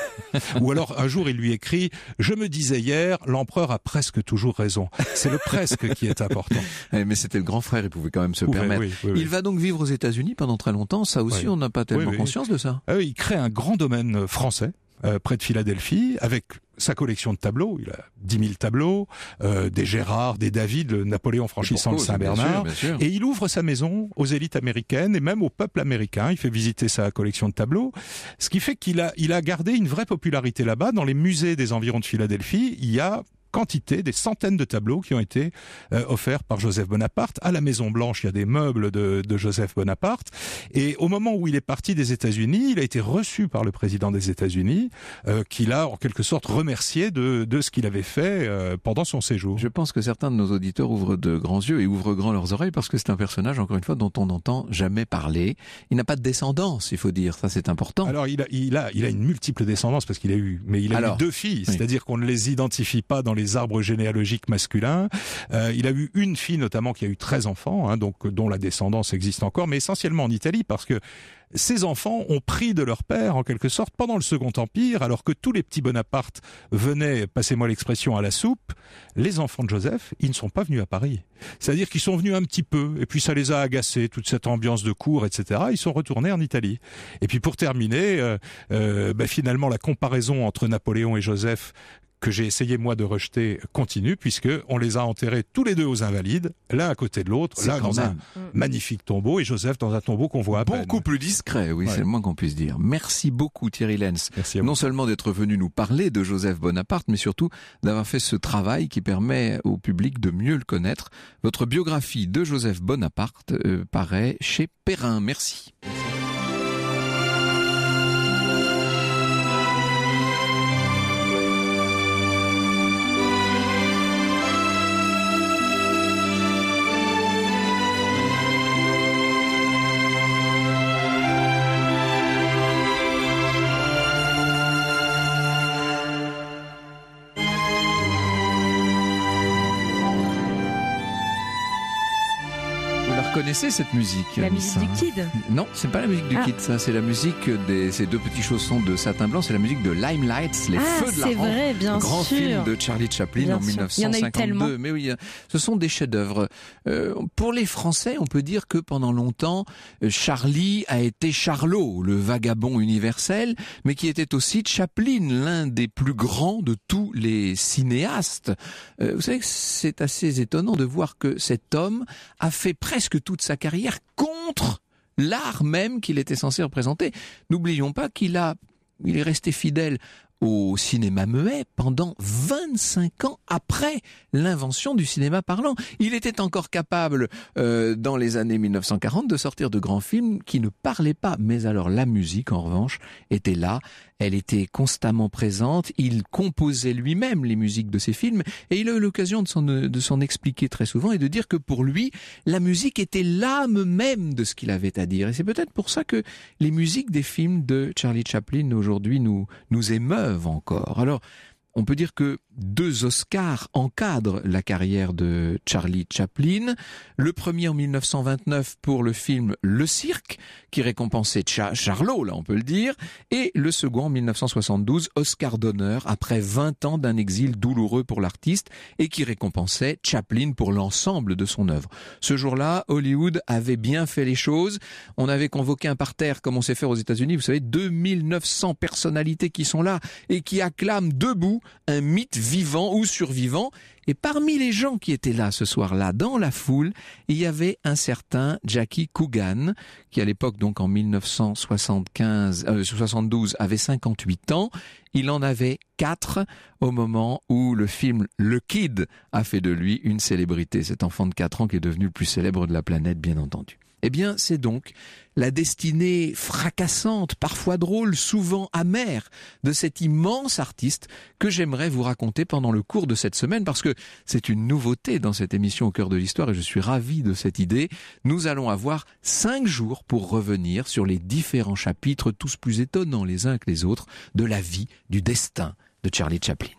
Ou alors un jour il lui écrit « Je me disais hier, l'empereur a presque toujours raison. » C'est le presque qui est important. Mais c'était le grand frère, il pouvait quand même se permettre. Oui. Il va donc vivre aux États-Unis pendant très longtemps. Ça aussi, on n'a pas tellement conscience de ça. Il crée un grand domaine français près de Philadelphie avec sa collection de tableaux. Il a 10 000 tableaux, des Gérard, des David, le Napoléon franchissant le Saint-Bernard. Bien sûr. Et il ouvre sa maison aux élites américaines et même au peuple américain. Il fait visiter sa collection de tableaux. Ce qui fait qu'il a gardé une vraie popularité là-bas. Dans les musées des environs de Philadelphie, il y a des centaines de tableaux qui ont été offerts par Joseph Bonaparte. À la Maison Blanche, il y a des meubles de Joseph Bonaparte. Et au moment où il est parti des États-Unis, il a été reçu par le président des États-Unis, qui l'a en quelque sorte remercié de ce qu'il avait fait pendant son séjour. Je pense que certains de nos auditeurs ouvrent de grands yeux et ouvrent grand leurs oreilles parce que c'est un personnage, encore une fois, dont on n'entend jamais parler. Il n'a pas de descendance, il faut dire. Ça, c'est important. Alors, il a une multiple descendance parce qu'il a eu 2 filles. Oui. C'est-à-dire qu'on ne les identifie pas dans les arbres généalogiques masculins. Il a eu une fille notamment qui a eu 13 enfants, hein, donc dont la descendance existe encore, mais essentiellement en Italie parce que ces enfants ont pris de leur père, en quelque sorte, pendant le Second Empire, alors que tous les petits Bonaparte venaient, passez-moi l'expression, à la soupe. Les enfants de Joseph, ils ne sont pas venus à Paris. C'est-à-dire qu'ils sont venus un petit peu, et puis ça les a agacés, toute cette ambiance de cour, etc. Ils sont retournés en Italie. Et puis pour terminer, finalement, la comparaison entre Napoléon et Joseph, que j'ai essayé moi de rejeter, continue, puisque on les a enterrés tous les 2 aux Invalides, l'un à côté de l'autre, l'un dans un magnifique tombeau et Joseph dans un tombeau qu'on voit à peine. Beaucoup plus discret, oui, c'est le moins qu'on puisse dire. Merci beaucoup Thierry Lenz. Non seulement d'être venu nous parler de Joseph Bonaparte, mais surtout d'avoir fait ce travail qui permet au public de mieux le connaître. Votre biographie de Joseph Bonaparte paraît chez Perrin. Merci. connaissez cette musique. La musique du Kid. Non, c'est pas la musique du Kid, ça. C'est la musique ces deux petits chaussons de satin blanc. C'est la musique de Limelight, Les Feux de la Rampe. C'est vrai, bien sûr. Grand film de Charlie Chaplin bien en 1952. Il y en a eu tellement. Mais oui, ce sont des chefs-d'œuvre. Pour les Français, on peut dire que pendant longtemps, Charlie a été Charlot, le vagabond universel, mais qui était aussi Chaplin, l'un des plus grands de tous les cinéastes. Vous savez que c'est assez étonnant de voir que cet homme a fait presque toute sa carrière contre l'art même qu'il était censé représenter. N'oublions pas il est resté fidèle au cinéma muet pendant 25 ans après l'invention du cinéma parlant. Il était encore capable, dans les années 1940, de sortir de grands films qui ne parlaient pas. Mais alors la musique, en revanche, était là. Elle était constamment présente. Il composait lui-même les musiques de ses films et il a eu l'occasion de s'en expliquer très souvent et de dire que pour lui, la musique était l'âme même de ce qu'il avait à dire. Et c'est peut-être pour ça que les musiques des films de Charlie Chaplin aujourd'hui nous émeuvent encore. Alors, on peut dire que 2 Oscars encadrent la carrière de Charlie Chaplin. Le premier en 1929 pour le film Le Cirque, qui récompensait Charlot, là on peut le dire. Et le second en 1972, Oscar d'honneur, après 20 ans d'un exil douloureux pour l'artiste, et qui récompensait Chaplin pour l'ensemble de son œuvre. Ce jour-là, Hollywood avait bien fait les choses. On avait convoqué un parterre, comme on sait faire aux États-Unis, vous savez, 2900 personnalités qui sont là et qui acclament debout un mythe vivant ou survivant. Et parmi les gens qui étaient là ce soir-là, dans la foule, il y avait un certain Jackie Coogan, qui à l'époque, donc en 1972, avait 58 ans. Il en avait 4 au moment où le film Le Kid a fait de lui une célébrité. Cet enfant de 4 ans qui est devenu le plus célèbre de la planète, bien entendu. Eh bien, c'est donc la destinée fracassante, parfois drôle, souvent amère de cet immense artiste que j'aimerais vous raconter pendant le cours de cette semaine parce que c'est une nouveauté dans cette émission Au cœur de l'histoire et je suis ravi de cette idée. Nous allons avoir 5 jours pour revenir sur les différents chapitres, tous plus étonnants les uns que les autres, de la vie, du destin de Charlie Chaplin.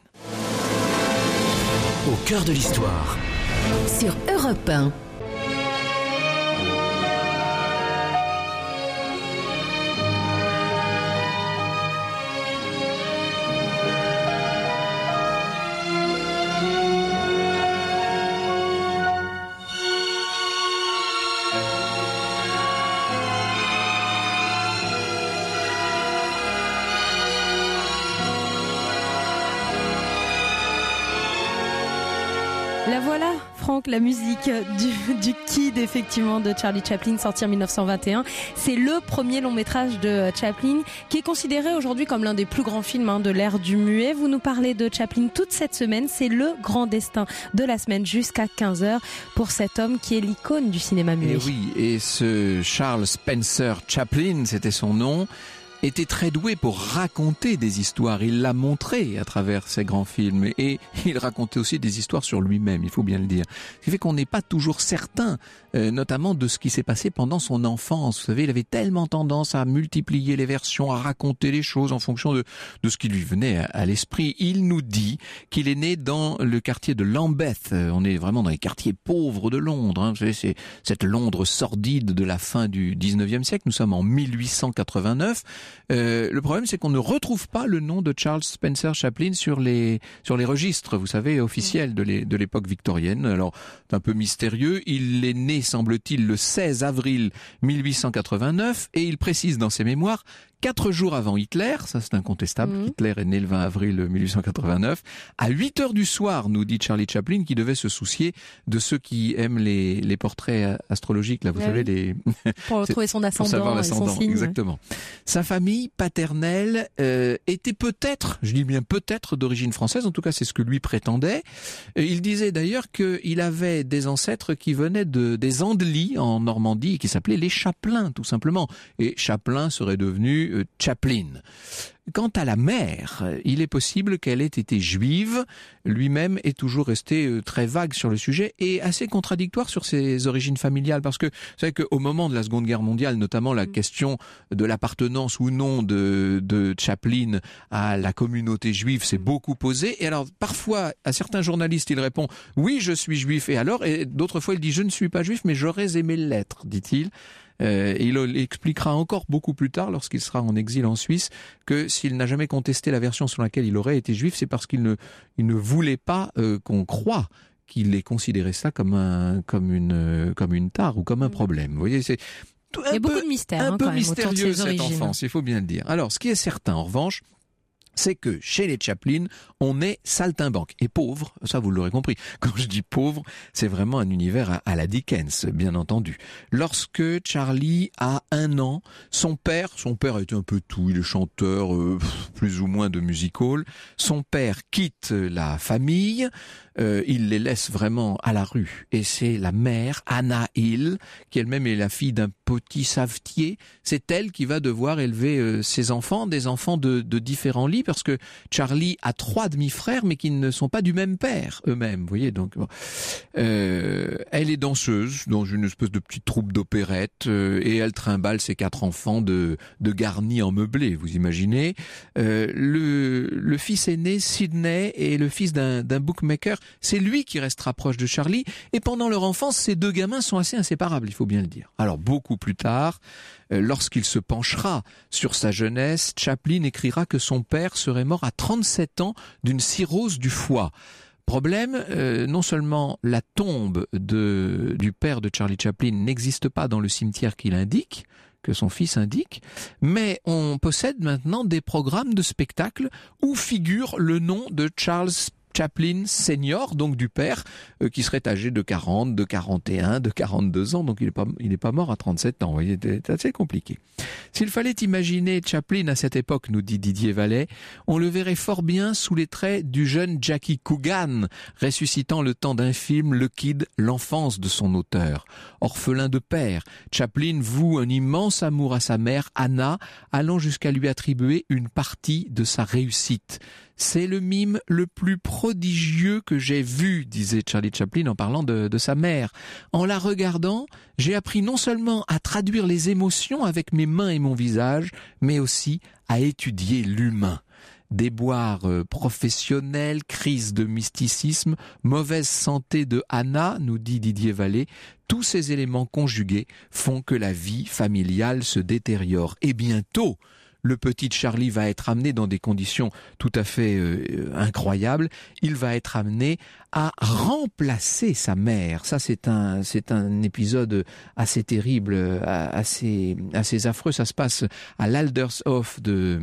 Au cœur de l'histoire. Sur Europe 1. La voilà, Franck, la musique du Kid, effectivement, de Charlie Chaplin, sorti en 1921. C'est le premier long métrage de Chaplin, qui est considéré aujourd'hui comme l'un des plus grands films de l'ère du muet. Vous nous parlez de Chaplin toute cette semaine. C'est le grand destin de la semaine jusqu'à 15h pour cet homme qui est l'icône du cinéma muet. Et oui, et ce Charles Spencer Chaplin, c'était son nom, était très doué pour raconter des histoires. Il l'a montré à travers ses grands films et il racontait aussi des histoires sur lui-même, il faut bien le dire. Ce qui fait qu'on n'est pas toujours certain, notamment de ce qui s'est passé pendant son enfance. Vous savez, il avait tellement tendance à multiplier les versions, à raconter les choses en fonction de ce qui lui venait à l'esprit. Il nous dit qu'il est né dans le quartier de Lambeth. On est vraiment dans les quartiers pauvres de Londres. Vous savez, c'est cette Londres sordide de la fin du 19e siècle. Nous sommes en 1889. Le problème, c'est qu'on ne retrouve pas le nom de Charles Spencer Chaplin sur les registres, vous savez, officiels de l'époque victorienne. Alors, c'est un peu mystérieux. Il est né, semble-t-il, le 16 avril 1889 et il précise dans ses mémoires 4 jours avant Hitler, ça c'est incontestable, Hitler est né le 20 avril 1889, à 8h du soir, nous dit Charlie Chaplin, qui devait se soucier de ceux qui aiment les portraits astrologiques, là, vous savez, les... Pour retrouver son ascendant et son signe. Exactement. Sa famille paternelle était peut-être, je dis bien peut-être, d'origine française, en tout cas c'est ce que lui prétendait. Il disait d'ailleurs qu'il avait des ancêtres qui venaient des Andelys en Normandie, et qui s'appelaient les Chaplins, tout simplement. Et Chaplin serait devenu Chaplin. Quant à la mère, il est possible qu'elle ait été juive. Lui-même est toujours resté très vague sur le sujet et assez contradictoire sur ses origines familiales, parce que vous savez qu'au moment de la Seconde Guerre mondiale, notamment la question de l'appartenance ou non de Chaplin à la communauté juive s'est beaucoup posée. Et alors parfois, à certains journalistes, il répond « Oui, je suis juif. » Et alors, et d'autres fois, il dit « Je ne suis pas juif, mais j'aurais aimé l'être », dit-il. Il expliquera encore beaucoup plus tard, lorsqu'il sera en exil en Suisse, que s'il n'a jamais contesté la version selon laquelle il aurait été juif, c'est parce qu'il ne voulait pas qu'on croie qu'il ait considéré ça comme une tare ou comme un problème. Vous voyez, c'est il y a beaucoup de mystères, un peu quand même, autour de mystérieux ses cette origines. enfance, il faut bien le dire. Alors, ce qui est certain, en revanche, c'est que chez les Chaplin, on est saltimbanque et pauvre, ça vous l'aurez compris. Quand je dis pauvre, c'est vraiment un univers à la Dickens, bien entendu. Lorsque Charlie a 1 an, son père était un peu tout, il est chanteur plus ou moins de music-hall, son père quitte la famille, il les laisse vraiment à la rue. Et c'est la mère, Anna Hill, qui elle-même est la fille d'un petit savetier, c'est elle qui va devoir élever ses enfants, des enfants de différents lits, parce que Charlie a 3 demi-frères, mais qui ne sont pas du même père eux-mêmes. Vous voyez, donc bon. Elle est danseuse dans une espèce de petite troupe d'opérette, et elle trimballe ses 4 enfants de garnis en meublé, vous imaginez. Le fils aîné, Sidney, est le fils d'un bookmaker. C'est lui qui restera proche de Charlie, et pendant leur enfance, ces 2 gamins sont assez inséparables, il faut bien le dire. Alors beaucoup plus tard, lorsqu'il se penchera sur sa jeunesse, Chaplin écrira que son père serait mort à 37 ans d'une cirrhose du foie. Problème, non seulement la tombe du père de Charlie Chaplin n'existe pas dans le cimetière qu'il indique, que son fils indique, mais on possède maintenant des programmes de spectacle où figure le nom de Charles Chaplin senior, donc du père, qui serait âgé de 40, de 41, de 42 ans, donc il est pas mort à 37 ans. Vous voyez, c'est assez compliqué. S'il fallait imaginer Chaplin à cette époque, nous dit Didier Vallet, on le verrait fort bien sous les traits du jeune Jackie Coogan, ressuscitant le temps d'un film, Le Kid, l'enfance de son auteur. Orphelin de père, Chaplin voue un immense amour à sa mère, Anna, allant jusqu'à lui attribuer une partie de sa réussite. C'est le mime le plus prodigieux que j'ai vu, disait Charlie Chaplin en parlant de sa mère. En la regardant, j'ai appris non seulement à traduire les émotions avec mes mains et mon visage, mais aussi à étudier l'humain. Déboires professionnels, crise de mysticisme, mauvaise santé de Anna, nous dit Didier Vallet, tous ces éléments conjugués font que la vie familiale se détériore. Et bientôt, le petit Charlie va être amené dans des conditions tout à fait incroyables. Il va être amené à remplacer sa mère. Ça, c'est un épisode assez terrible, assez affreux. Ça se passe à l'Aldershof de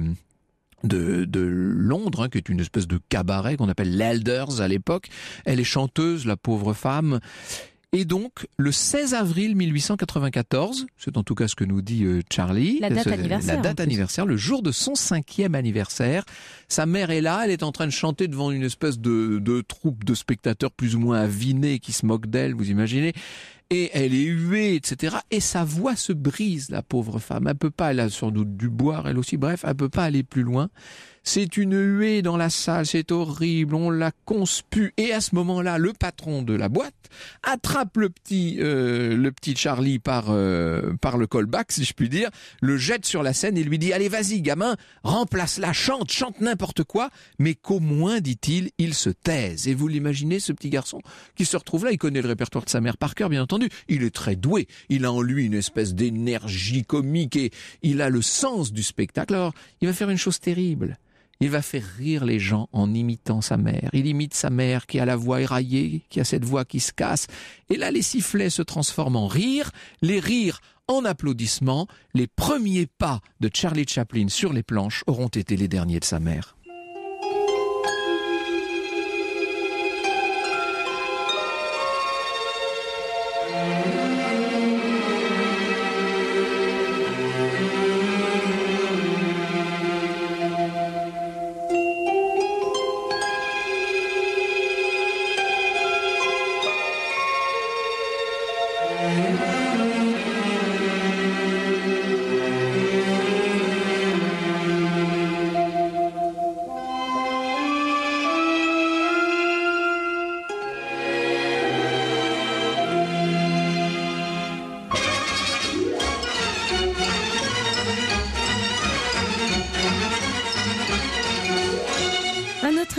Londres, qui est une espèce de cabaret qu'on appelle l'Elders à l'époque. Elle est chanteuse, la pauvre femme. Et donc, le 16 avril 1894, c'est en tout cas ce que nous dit Charlie, la date anniversaire, le jour de son 5e anniversaire, sa mère est là, elle est en train de chanter devant une espèce de troupe de spectateurs plus ou moins avinés qui se moquent d'elle, vous imaginez. Et elle est huée, etc. Et sa voix se brise, la pauvre femme. Elle peut pas, elle a sans doute dû boire, elle aussi. Bref, elle peut pas aller plus loin. C'est une huée dans la salle, c'est horrible, on la conspue. Et à ce moment-là, le patron de la boîte attrape le petit Charlie par le callback, si je puis dire, le jette sur la scène et lui dit « Allez, vas-y, gamin, remplace-la, chante n'importe quoi, mais qu'au moins, dit-il, il se taise. » Et vous l'imaginez, ce petit garçon qui se retrouve là, il connaît le répertoire de sa mère par cœur, bien entendu. Il est très doué, il a en lui une espèce d'énergie comique et il a le sens du spectacle. Alors, il va faire une chose terrible. Il va faire rire les gens en imitant sa mère. Il imite sa mère qui a la voix éraillée, qui a cette voix qui se casse. Et là, les sifflets se transforment en rires, les rires en applaudissements. Les premiers pas de Charlie Chaplin sur les planches auront été les derniers de sa mère.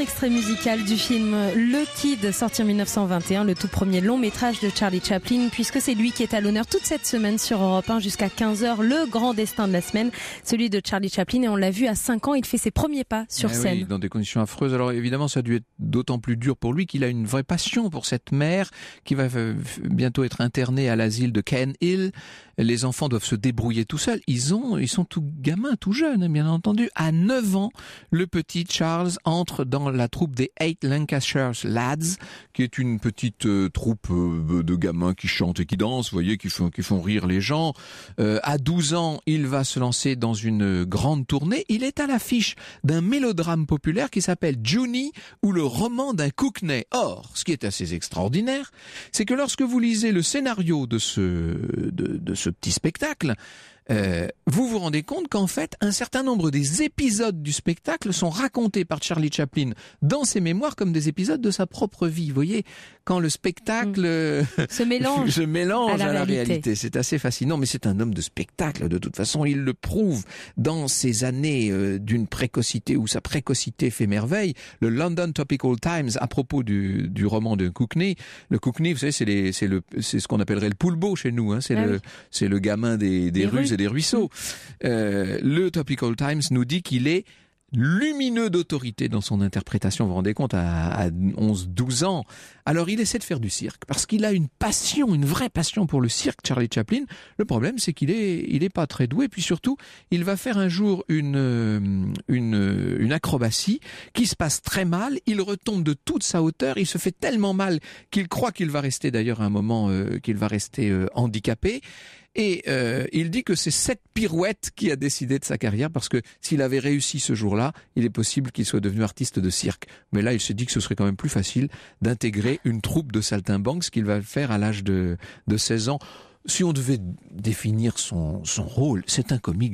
extrait musical du film Le Kid, sorti en 1921, le tout premier long métrage de Charlie Chaplin, puisque c'est lui qui est à l'honneur toute cette semaine sur Europe 1 jusqu'à 15h. Le grand destin de la semaine, celui de Charlie Chaplin, et on l'a vu à 5 ans, il fait ses premiers pas sur scène. Oui, dans des conditions affreuses. Alors évidemment, ça a dû être d'autant plus dur pour lui qu'il a une vraie passion pour cette mère qui va bientôt être internée à l'asile de Ken Hill. Les enfants doivent se débrouiller tout seuls. Ils sont tout gamins, tout jeunes, bien entendu. À 9 ans, le petit Charles entre dans la troupe des 8 Lancashire Lads, qui est une petite troupe de gamins qui chantent et qui dansent, vous voyez, qui font rire les gens. À 12 ans, il va se lancer dans une grande tournée. Il est à l'affiche d'un mélodrame populaire qui s'appelle Junie ou le roman d'un Cockney. Or, ce qui est assez extraordinaire, c'est que lorsque vous lisez le scénario de ce petit spectacle, vous vous rendez compte qu'en fait, un certain nombre des épisodes du spectacle sont racontés par Charlie Chaplin dans ses mémoires comme des épisodes de sa propre vie. Vous voyez, quand le spectacle se mélange à la réalité. C'est assez fascinant, mais c'est un homme de spectacle. De toute façon, il le prouve dans ses années d'une précocité où sa précocité fait merveille. Le London Topical Times, à propos du roman de Cockney, le Cockney, vous savez, c'est ce qu'on appellerait le poulbeau chez nous. Hein. C'est le gamin des rues et des ruisseaux. Le Topical Times nous dit qu'il est lumineux d'autorité dans son interprétation, vous vous rendez compte, à 11-12 ans. Alors il essaie de faire du cirque, parce qu'il a une vraie passion pour le cirque, Charlie Chaplin. Le problème, c'est qu'il est pas très doué, puis surtout, il va faire un jour une acrobatie qui se passe très mal, il retombe de toute sa hauteur, il se fait tellement mal qu'il croit qu'il va rester, d'ailleurs à un moment, handicapé. Et il dit que c'est cette pirouette qui a décidé de sa carrière, parce que s'il avait réussi ce jour-là, il est possible qu'il soit devenu artiste de cirque. Mais là, il se dit que ce serait quand même plus facile d'intégrer une troupe de saltimbanques, ce qu'il va faire à l'âge de 16 ans. Si on devait définir son rôle, c'est un comique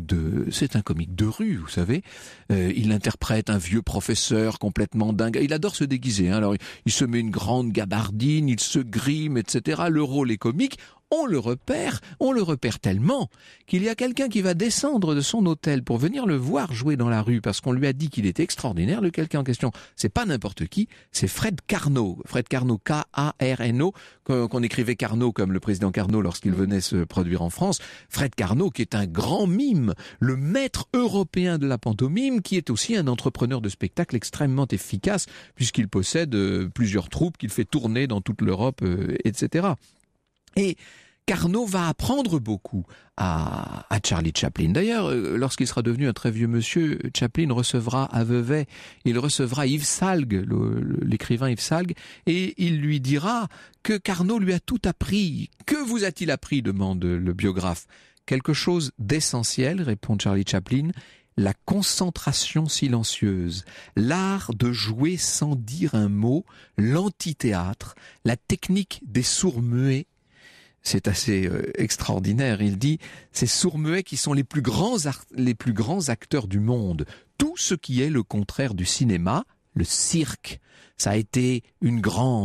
de rue, vous savez. Il interprète un vieux professeur complètement dingue. Il adore se déguiser, hein. Alors, il se met une grande gabardine, il se grime, etc. Le rôle est comique. On le repère tellement qu'il y a quelqu'un qui va descendre de son hôtel pour venir le voir jouer dans la rue parce qu'on lui a dit qu'il était extraordinaire. Le quelqu'un en question, c'est pas n'importe qui, c'est Fred Carnot. Fred Carnot, K-A-R-N-O, qu'on écrivait Carnot comme le président Carnot lorsqu'il venait se produire en France. Fred Carnot, qui est un grand mime, le maître européen de la pantomime, qui est aussi un entrepreneur de spectacle extrêmement efficace puisqu'il possède plusieurs troupes qu'il fait tourner dans toute l'Europe, etc. Et Carnot va apprendre beaucoup à Charlie Chaplin. D'ailleurs, lorsqu'il sera devenu un très vieux monsieur, Chaplin recevra à Vevey, il recevra Yves Salgue, l'écrivain Yves Salgue, et il lui dira que Carnot lui a tout appris. Que vous a-t-il appris ? Demande le biographe. Quelque chose d'essentiel, répond Charlie Chaplin. La concentration silencieuse, l'art de jouer sans dire un mot, l'antithéâtre, la technique des sourds-muets. C'est assez extraordinaire. Il dit, ces sourds-muets qui sont les plus grands acteurs du monde. Tout ce qui est le contraire du cinéma, le cirque. Ça a été une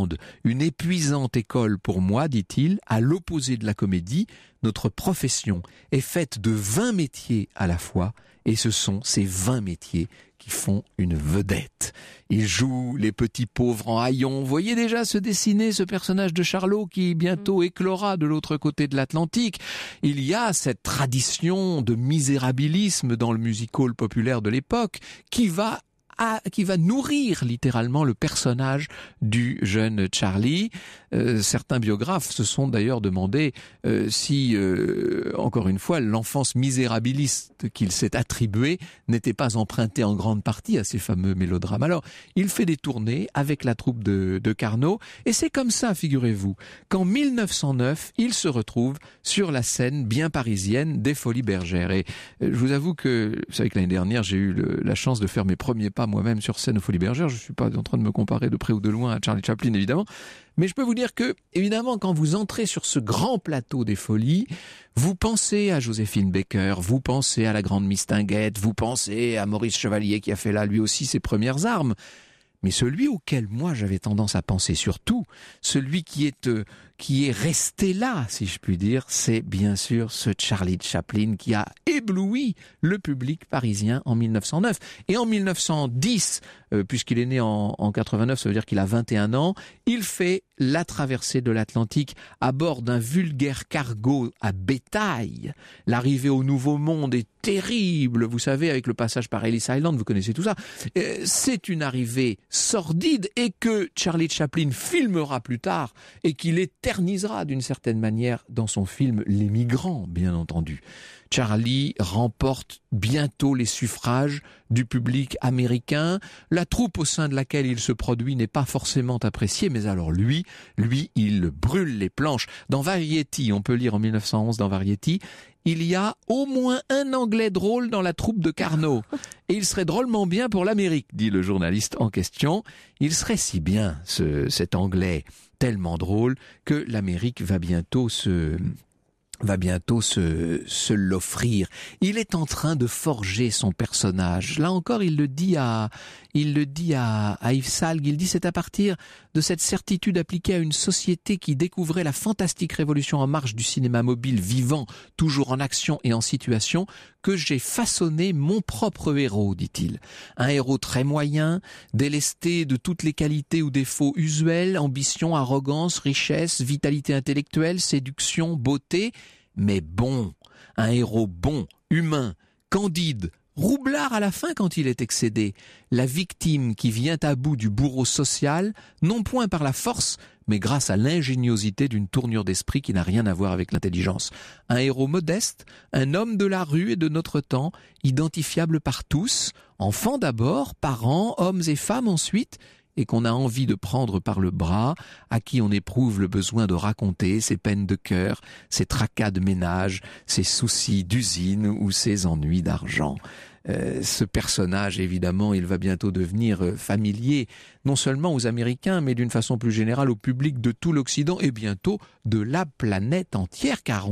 épuisante école pour moi, dit-il, à l'opposé de la comédie. Notre profession est faite de 20 métiers à la fois, et ce sont ces 20 métiers qui font une vedette. Il joue les petits pauvres en haillons. Vous voyez déjà se dessiner ce personnage de Charlot qui bientôt éclora de l'autre côté de l'Atlantique. Il y a cette tradition de misérabilisme dans le music-hall populaire de l'époque qui va nourrir littéralement le personnage du jeune Charlie. Certains biographes se sont d'ailleurs demandé si, encore une fois, l'enfance misérabiliste qu'il s'est attribuée n'était pas empruntée en grande partie à ces fameux mélodrames. Alors, il fait des tournées avec la troupe de Carnot, et c'est comme ça, figurez-vous, qu'en 1909, il se retrouve sur la scène bien parisienne des Folies Bergères. Et je vous avoue que, vous savez que l'année dernière, j'ai eu la chance de faire mes premiers pas moi-même sur scène aux Folies Bergères. Je suis pas en train de me comparer de près ou de loin à Charlie Chaplin, évidemment. Mais je peux vous dire que, évidemment, quand vous entrez sur ce grand plateau des Folies, vous pensez à Joséphine Baker, vous pensez à la grande Mistinguett, vous pensez à Maurice Chevalier qui a fait là, lui aussi, ses premières armes. Mais celui auquel moi j'avais tendance à penser surtout, celui qui est qui est resté là, si je puis dire, c'est bien sûr ce Charlie Chaplin qui a ébloui le public parisien en 1909. Et en 1910, puisqu'il est né en 89, ça veut dire qu'il a 21 ans, il fait la traversée de l'Atlantique à bord d'un vulgaire cargo à bétail. L'arrivée au Nouveau Monde est terrible, vous savez, avec le passage par Ellis Island, vous connaissez tout ça. C'est une arrivée sordide et que Charlie Chaplin filmera plus tard et qu'il éternisera d'une certaine manière dans son film Les Migrants, bien entendu. Charlie remporte bientôt les suffrages du public américain. La troupe au sein de laquelle il se produit n'est pas forcément appréciée, mais alors lui, il brûle les planches. Dans Variety, on peut lire en 1911 dans Variety, il y a au moins un Anglais drôle dans la troupe de Carnot. Et il serait drôlement bien pour l'Amérique, dit le journaliste en question. Il serait si bien, cet Anglais tellement drôle, que l'Amérique va bientôt se l'offrir. Il est en train de forger son personnage. Là encore, il le dit à Yves Salgue. Il dit c'est à partir de cette certitude appliquée à une société qui découvrait la fantastique révolution en marche du cinéma mobile vivant, toujours en action et en situation, que j'ai façonné mon propre héros, dit-il. Un héros très moyen, délesté de toutes les qualités ou défauts usuels, ambition, arrogance, richesse, vitalité intellectuelle, séduction, beauté, mais bon, un héros bon, humain, candide, roublard à la fin quand il est excédé, la victime qui vient à bout du bourreau social, non point par la force, mais grâce à l'ingéniosité d'une tournure d'esprit qui n'a rien à voir avec l'intelligence. Un héros modeste, un homme de la rue et de notre temps, identifiable par tous, enfants d'abord, parents, hommes et femmes ensuite, et qu'on a envie de prendre par le bras, à qui on éprouve le besoin de raconter ses peines de cœur, ses tracas de ménage, ses soucis d'usine ou ses ennuis d'argent. Ce personnage, évidemment, il va bientôt devenir familier, non seulement aux Américains, mais d'une façon plus générale au public de tout l'Occident et bientôt de la planète entière, car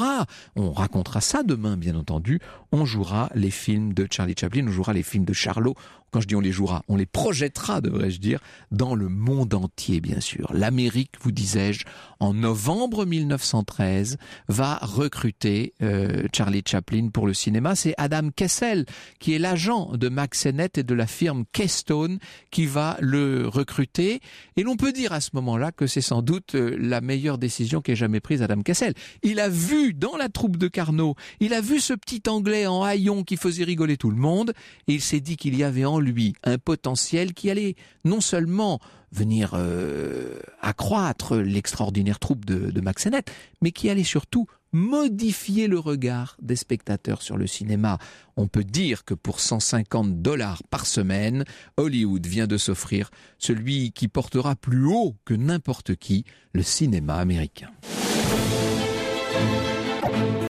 on racontera ça demain, bien entendu, on jouera les films de Charlie Chaplin, on jouera les films de Charlot. Quand je dis on les jouera, on les projettera, devrais-je dire, dans le monde entier, bien sûr. L'Amérique, vous disais-je, en novembre 1913, va recruter Charlie Chaplin pour le cinéma. C'est Adam Kessel, qui est l'agent de Mack Sennett et de la firme Keystone, qui va le recruter. Et l'on peut dire à ce moment-là que c'est sans doute la meilleure décision qu'ait jamais prise Adam Kessel. Il a vu dans la troupe de Carnot, il a vu ce petit Anglais en haillons qui faisait rigoler tout le monde, et il s'est dit qu'il y avait en lui un potentiel qui allait non seulement venir accroître l'extraordinaire troupe de Mack Sennett, mais qui allait surtout modifier le regard des spectateurs sur le cinéma. On peut dire que pour $150 par semaine, Hollywood vient de s'offrir celui qui portera plus haut que n'importe qui le cinéma américain.